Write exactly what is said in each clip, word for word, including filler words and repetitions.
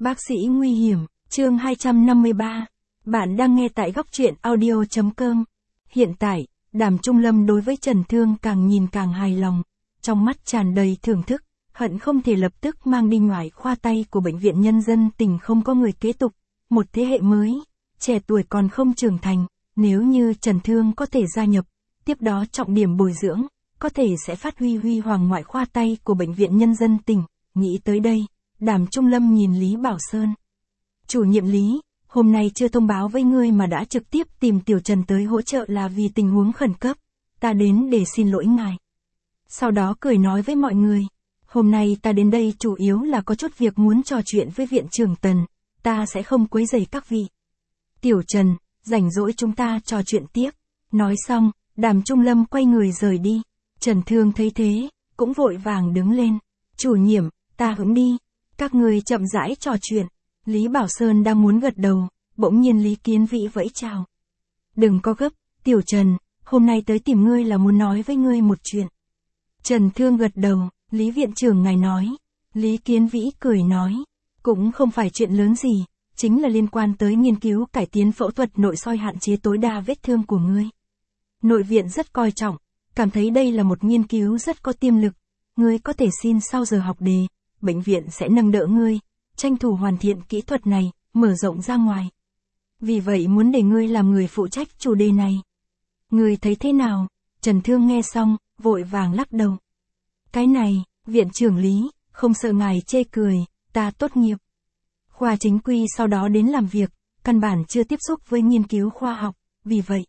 Bác sĩ nguy hiểm, chương hai trăm năm mươi ba. Bạn đang nghe tại góc truyện audio chấm com. Hiện tại, Đàm Trung Lâm đối với Trần Thương càng nhìn càng hài lòng, trong mắt tràn đầy thưởng thức, hận không thể lập tức mang đi ngoại khoa tay của Bệnh viện Nhân dân tỉnh không có người kế tục, một thế hệ mới, trẻ tuổi còn không trưởng thành, nếu như Trần Thương có thể gia nhập, tiếp đó trọng điểm bồi dưỡng, có thể sẽ phát huy huy hoàng ngoại khoa tay của Bệnh viện Nhân dân tỉnh. Nghĩ tới đây, Đàm Trung Lâm nhìn Lý Bảo Sơn. Chủ nhiệm Lý, hôm nay chưa thông báo với ngươi mà đã trực tiếp tìm Tiểu Trần tới hỗ trợ là vì tình huống khẩn cấp, ta đến để xin lỗi ngài. Sau đó cười nói với mọi người, hôm nay ta đến đây chủ yếu là có chút việc muốn trò chuyện với viện trưởng Tần, ta sẽ không quấy rầy các vị. Tiểu Trần, rảnh rỗi chúng ta trò chuyện tiếp. Nói xong, Đàm Trung Lâm quay người rời đi. Trần Thương thấy thế, cũng vội vàng đứng lên. Chủ nhiệm, ta hướng đi. Các người chậm rãi trò chuyện. Lý Bảo Sơn đang muốn gật đầu, bỗng nhiên Lý Kiến Vĩ vẫy chào. Đừng có gấp, Tiểu Trần, hôm nay tới tìm ngươi là muốn nói với ngươi một chuyện. Trần Thương gật đầu, Lý viện trưởng ngài nói. Lý Kiến Vĩ cười nói, cũng không phải chuyện lớn gì, chính là liên quan tới nghiên cứu cải tiến phẫu thuật nội soi hạn chế tối đa vết thương của ngươi. Nội viện rất coi trọng, cảm thấy đây là một nghiên cứu rất có tiềm lực, ngươi có thể xin sau giờ học đề, bệnh viện sẽ nâng đỡ ngươi, tranh thủ hoàn thiện kỹ thuật này, mở rộng ra ngoài. Vì vậy muốn để ngươi làm người phụ trách chủ đề này. Ngươi thấy thế nào? Trần Thương nghe xong, vội vàng lắc đầu. Cái này, viện trưởng Lý, không sợ ngài chê cười, ta tốt nghiệp khoa chính quy sau đó đến làm việc, căn bản chưa tiếp xúc với nghiên cứu khoa học, vì vậy,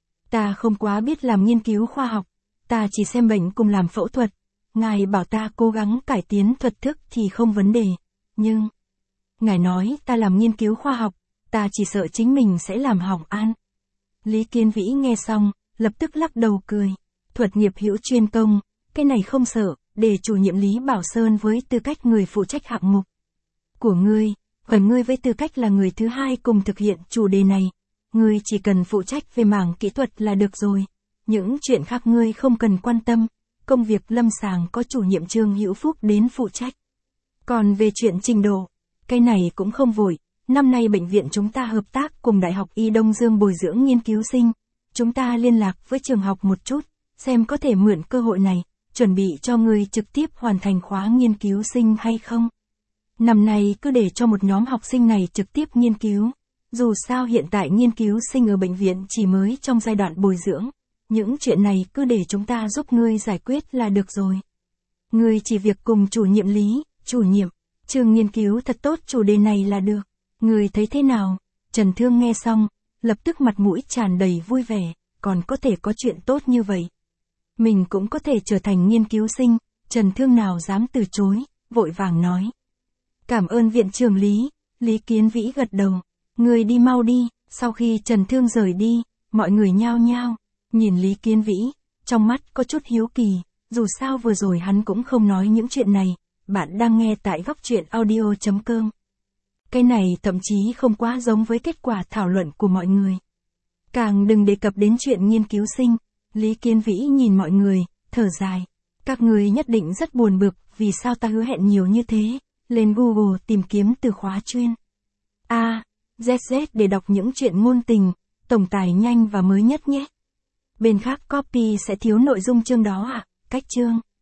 ta không quá biết làm nghiên cứu khoa học, ta chỉ xem bệnh cùng làm phẫu thuật, ngài bảo ta cố gắng cải tiến thuật thức thì không vấn đề, nhưng, ngài nói ta làm nghiên cứu khoa học, ta chỉ sợ chính mình sẽ làm hỏng an. Lý Kiến Vĩ nghe xong, lập tức lắc đầu cười, thuật nghiệp hữu chuyên công, cái này không sợ, để chủ nhiệm Lý Bảo Sơn với tư cách người phụ trách hạng mục của ngươi, còn ngươi với tư cách là người thứ hai cùng thực hiện chủ đề này, ngươi chỉ cần phụ trách về mảng kỹ thuật là được rồi, những chuyện khác ngươi không cần quan tâm, công việc lâm sàng có chủ nhiệm Trương Hữu Phúc đến phụ trách. Còn về chuyện trình độ, cái này cũng không vội, năm nay bệnh viện chúng ta hợp tác cùng Đại học Y Đông Dương bồi dưỡng nghiên cứu sinh, chúng ta liên lạc với trường học một chút, xem có thể mượn cơ hội này, chuẩn bị cho ngươi trực tiếp hoàn thành khóa nghiên cứu sinh hay không. Năm nay cứ để cho một nhóm học sinh này trực tiếp nghiên cứu, dù sao hiện tại nghiên cứu sinh ở bệnh viện chỉ mới trong giai đoạn bồi dưỡng, những chuyện này cứ để chúng ta giúp ngươi giải quyết là được rồi. Ngươi chỉ việc cùng chủ nhiệm Lý, chủ nhiệm, Trương nghiên cứu thật tốt chủ đề này là được. Ngươi thấy thế nào? Trần Thương nghe xong, lập tức mặt mũi tràn đầy vui vẻ, còn có thể có chuyện tốt như vậy. Mình cũng có thể trở thành nghiên cứu sinh, Trần Thương nào dám từ chối, vội vàng nói. Cảm ơn viện trưởng Lý, Lý Kiến Vĩ gật đầu, người đi mau đi. Sau khi Trần Thương rời đi, mọi người nhao nhao, nhìn Lý Kiến Vĩ, trong mắt có chút hiếu kỳ, dù sao vừa rồi hắn cũng không nói những chuyện này, bạn đang nghe tại góc truyện audio chấm com. Cái này thậm chí không quá giống với kết quả thảo luận của mọi người. Càng đừng đề cập đến chuyện nghiên cứu sinh, Lý Kiến Vĩ nhìn mọi người, thở dài, các người nhất định rất buồn bực, vì sao ta hứa hẹn nhiều như thế. Lên Google tìm kiếm từ khóa chuyên A, Z Z để đọc những chuyện ngôn tình, tổng tài nhanh và mới nhất nhé. Bên khác copy sẽ thiếu nội dung chương đó à, cách chương.